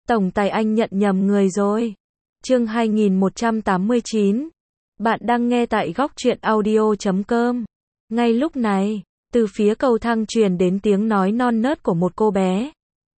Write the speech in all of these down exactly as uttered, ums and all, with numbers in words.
Tổng tài anh nhận nhầm người rồi. Chương hai nghìn một trăm tám mươi chín. Bạn đang nghe tại góc truyện audio chấm com. Ngay lúc này, từ phía cầu thang truyền đến tiếng nói non nớt của một cô bé.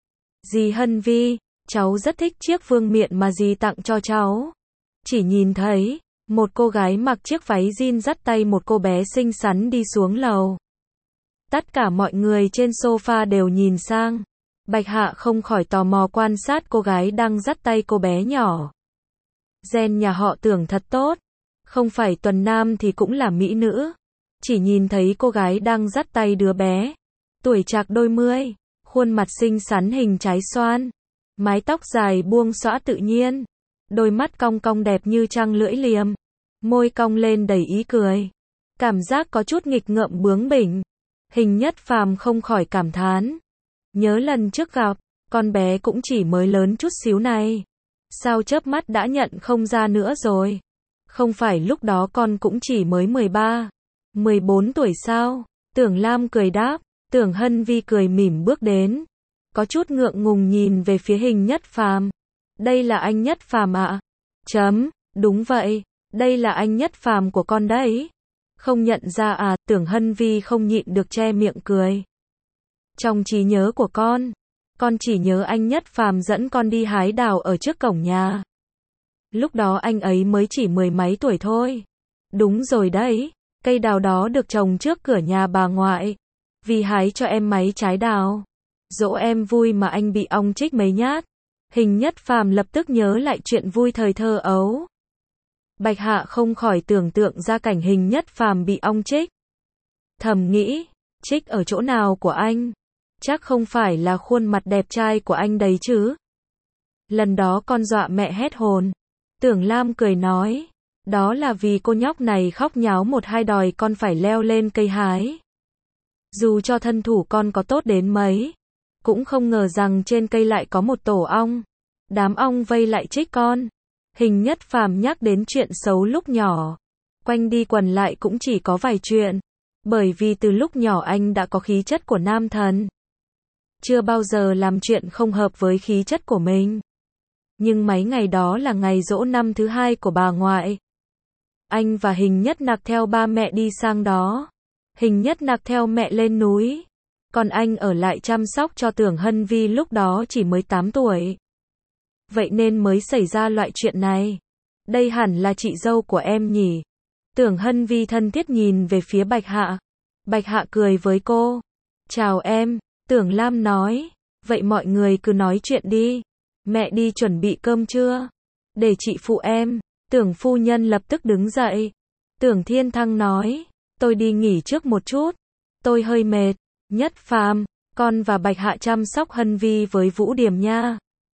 Dì Hân Vi, cháu rất thích chiếc vương miện mà dì tặng cho cháu. Chỉ nhìn thấy, một cô gái mặc chiếc váy jean dắt tay một cô bé xinh xắn đi xuống lầu. Tất cả mọi người trên sofa đều nhìn sang. Bạch Hạ không khỏi tò mò quan sát cô gái đang dắt tay cô bé nhỏ. Gen nhà họ Tưởng thật tốt. Không phải tuần nam thì cũng là mỹ nữ. Chỉ nhìn thấy cô gái đang dắt tay đứa bé. Tuổi trạc đôi mươi. Khuôn mặt xinh xắn hình trái xoan. Mái tóc dài buông xõa tự nhiên. Đôi mắt cong cong đẹp như trăng lưỡi liềm. Môi cong lên đầy ý cười. Cảm giác có chút nghịch ngợm bướng bỉnh. Hình Nhất Phàm không khỏi cảm thán. Nhớ lần trước gặp, con bé cũng chỉ mới lớn chút xíu này. Sao chớp mắt đã nhận không ra nữa rồi? Không phải lúc đó con cũng chỉ mới mười ba, mười bốn tuổi sao? Tưởng Lam cười đáp, Tưởng Hân Vi cười mỉm bước đến. Có chút ngượng ngùng nhìn về phía Hình Nhất Phàm. Đây là anh Nhất Phàm ạ? Chấm, đúng vậy, đây là anh Nhất Phàm của con đấy. Không nhận ra à? Tưởng Hân Vi không nhịn được che miệng cười. Trong trí nhớ của con, con chỉ nhớ anh Nhất Phàm dẫn con đi hái đào ở trước cổng nhà. Lúc đó anh ấy mới chỉ mười mấy tuổi thôi. Đúng rồi đấy, cây đào đó được trồng trước cửa nhà bà ngoại. Vì hái cho em mấy trái đào. Dỗ em vui mà anh bị ong chích mấy nhát. Hình Nhất Phàm lập tức nhớ lại chuyện vui thời thơ ấu. Bạch Hạ không khỏi tưởng tượng ra cảnh Hình Nhất Phàm bị ong chích. Thầm nghĩ, chích ở chỗ nào của anh? Chắc không phải là khuôn mặt đẹp trai của anh đấy chứ. Lần đó con dọa mẹ hết hồn. Tưởng Lam cười nói, đó là vì cô nhóc này khóc nháo một hai đòi con phải leo lên cây hái. Dù cho thân thủ con có tốt đến mấy, cũng không ngờ rằng trên cây lại có một tổ ong. Đám ong vây lại chích con. Hình Nhất Phàm nhắc đến chuyện xấu lúc nhỏ. Quanh đi quẩn lại cũng chỉ có vài chuyện. Bởi vì từ lúc nhỏ anh đã có khí chất của nam thần. Chưa bao giờ làm chuyện không hợp với khí chất của mình. Nhưng mấy ngày đó là ngày giỗ năm thứ hai của bà ngoại. Anh và Hình Nhất Nặc theo ba mẹ đi sang đó. Hình Nhất Nặc theo mẹ lên núi. Còn anh ở lại chăm sóc cho Tưởng Hân Vi lúc đó chỉ mới tám tuổi. Vậy nên mới xảy ra loại chuyện này. Đây hẳn là chị dâu của em nhỉ? Tưởng Hân Vi thân thiết nhìn về phía Bạch Hạ. Bạch Hạ cười với cô. Chào em, Tưởng Lam nói. Vậy mọi người cứ nói chuyện đi. Mẹ đi chuẩn bị cơm chưa? Để chị phụ em. Tưởng phu nhân lập tức đứng dậy. Tưởng Thiên Thăng nói. Tôi đi nghỉ trước một chút. Tôi hơi mệt. Nhất Phàm, con và Bạch Hạ chăm sóc Hân Vi với Vũ Điểm nha.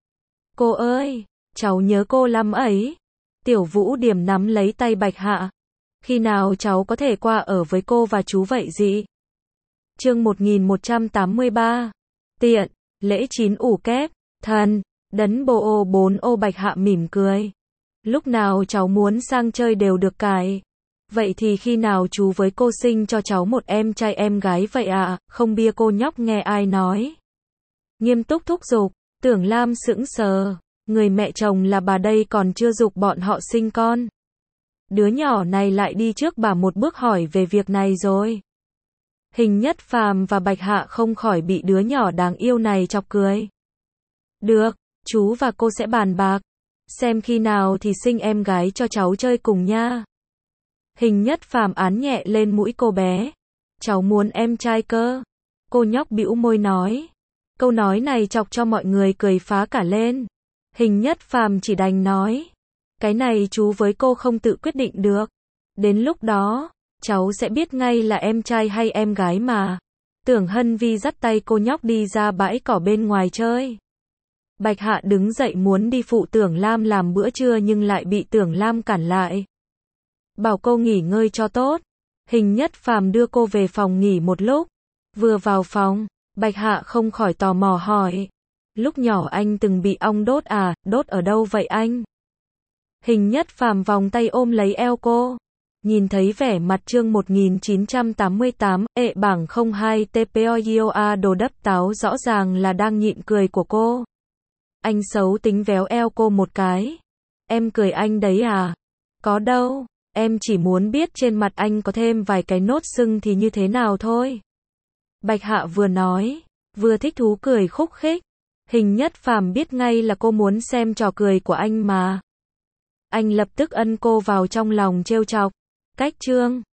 Cô ơi, cháu nhớ cô lắm ấy. Tiểu Vũ Điểm nắm lấy tay Bạch Hạ. Khi nào cháu có thể qua ở với cô và chú vậy gì? Chương một nghìn một trăm tám mươi ba. Tiện, lễ chín ủ kép, thần, đấn bô ô bốn ô. Bạch Hạ mỉm cười. Lúc nào cháu muốn sang chơi đều được cài. Vậy thì khi nào chú với cô sinh cho cháu một em trai em gái vậy ạ? À? Không bia cô nhóc nghe ai nói. Nghiêm túc thúc giục. Tưởng Lam sững sờ. Người mẹ chồng là bà đây còn chưa giục bọn họ sinh con. Đứa nhỏ này lại đi trước bà một bước hỏi về việc này rồi. Hình Nhất Phàm và Bạch Hạ không khỏi bị đứa nhỏ đáng yêu này chọc cười. Được, chú và cô sẽ bàn bạc. Xem khi nào thì sinh em gái cho cháu chơi cùng nha. Hình Nhất Phàm án nhẹ lên mũi cô bé. Cháu muốn em trai cơ. Cô nhóc bĩu môi nói. Câu nói này chọc cho mọi người cười phá cả lên. Hình Nhất Phàm chỉ đành nói. Cái này chú với cô không tự quyết định được. Đến lúc đó, cháu sẽ biết ngay là em trai hay em gái mà. Tưởng Hân Vi dắt tay cô nhóc đi ra bãi cỏ bên ngoài chơi. Bạch Hạ đứng dậy muốn đi phụ Tưởng Lam làm bữa trưa nhưng lại bị Tưởng Lam cản lại. Bảo cô nghỉ ngơi cho tốt. Hình Nhất Phàm đưa cô về phòng nghỉ một lúc. Vừa vào phòng, Bạch Hạ không khỏi tò mò hỏi. Lúc nhỏ anh từng bị ong đốt à? Đốt ở đâu vậy anh? Hình Nhất Phàm vòng tay ôm lấy eo cô. Nhìn thấy vẻ mặt chương một nghìn chín trăm tám mươi tám, ệ bảng không hai tpoa đồ đắp táo rõ ràng là đang nhịn cười của cô. Anh xấu tính véo eo cô một cái. Em cười anh đấy à? Có đâu, em chỉ muốn biết trên mặt anh có thêm vài cái nốt sưng thì như thế nào thôi. Bạch Hạ vừa nói, vừa thích thú cười khúc khích. Hình Nhất Phàm biết ngay là cô muốn xem trò cười của anh mà. Anh lập tức ân cô vào trong lòng trêu chọc. Cách chương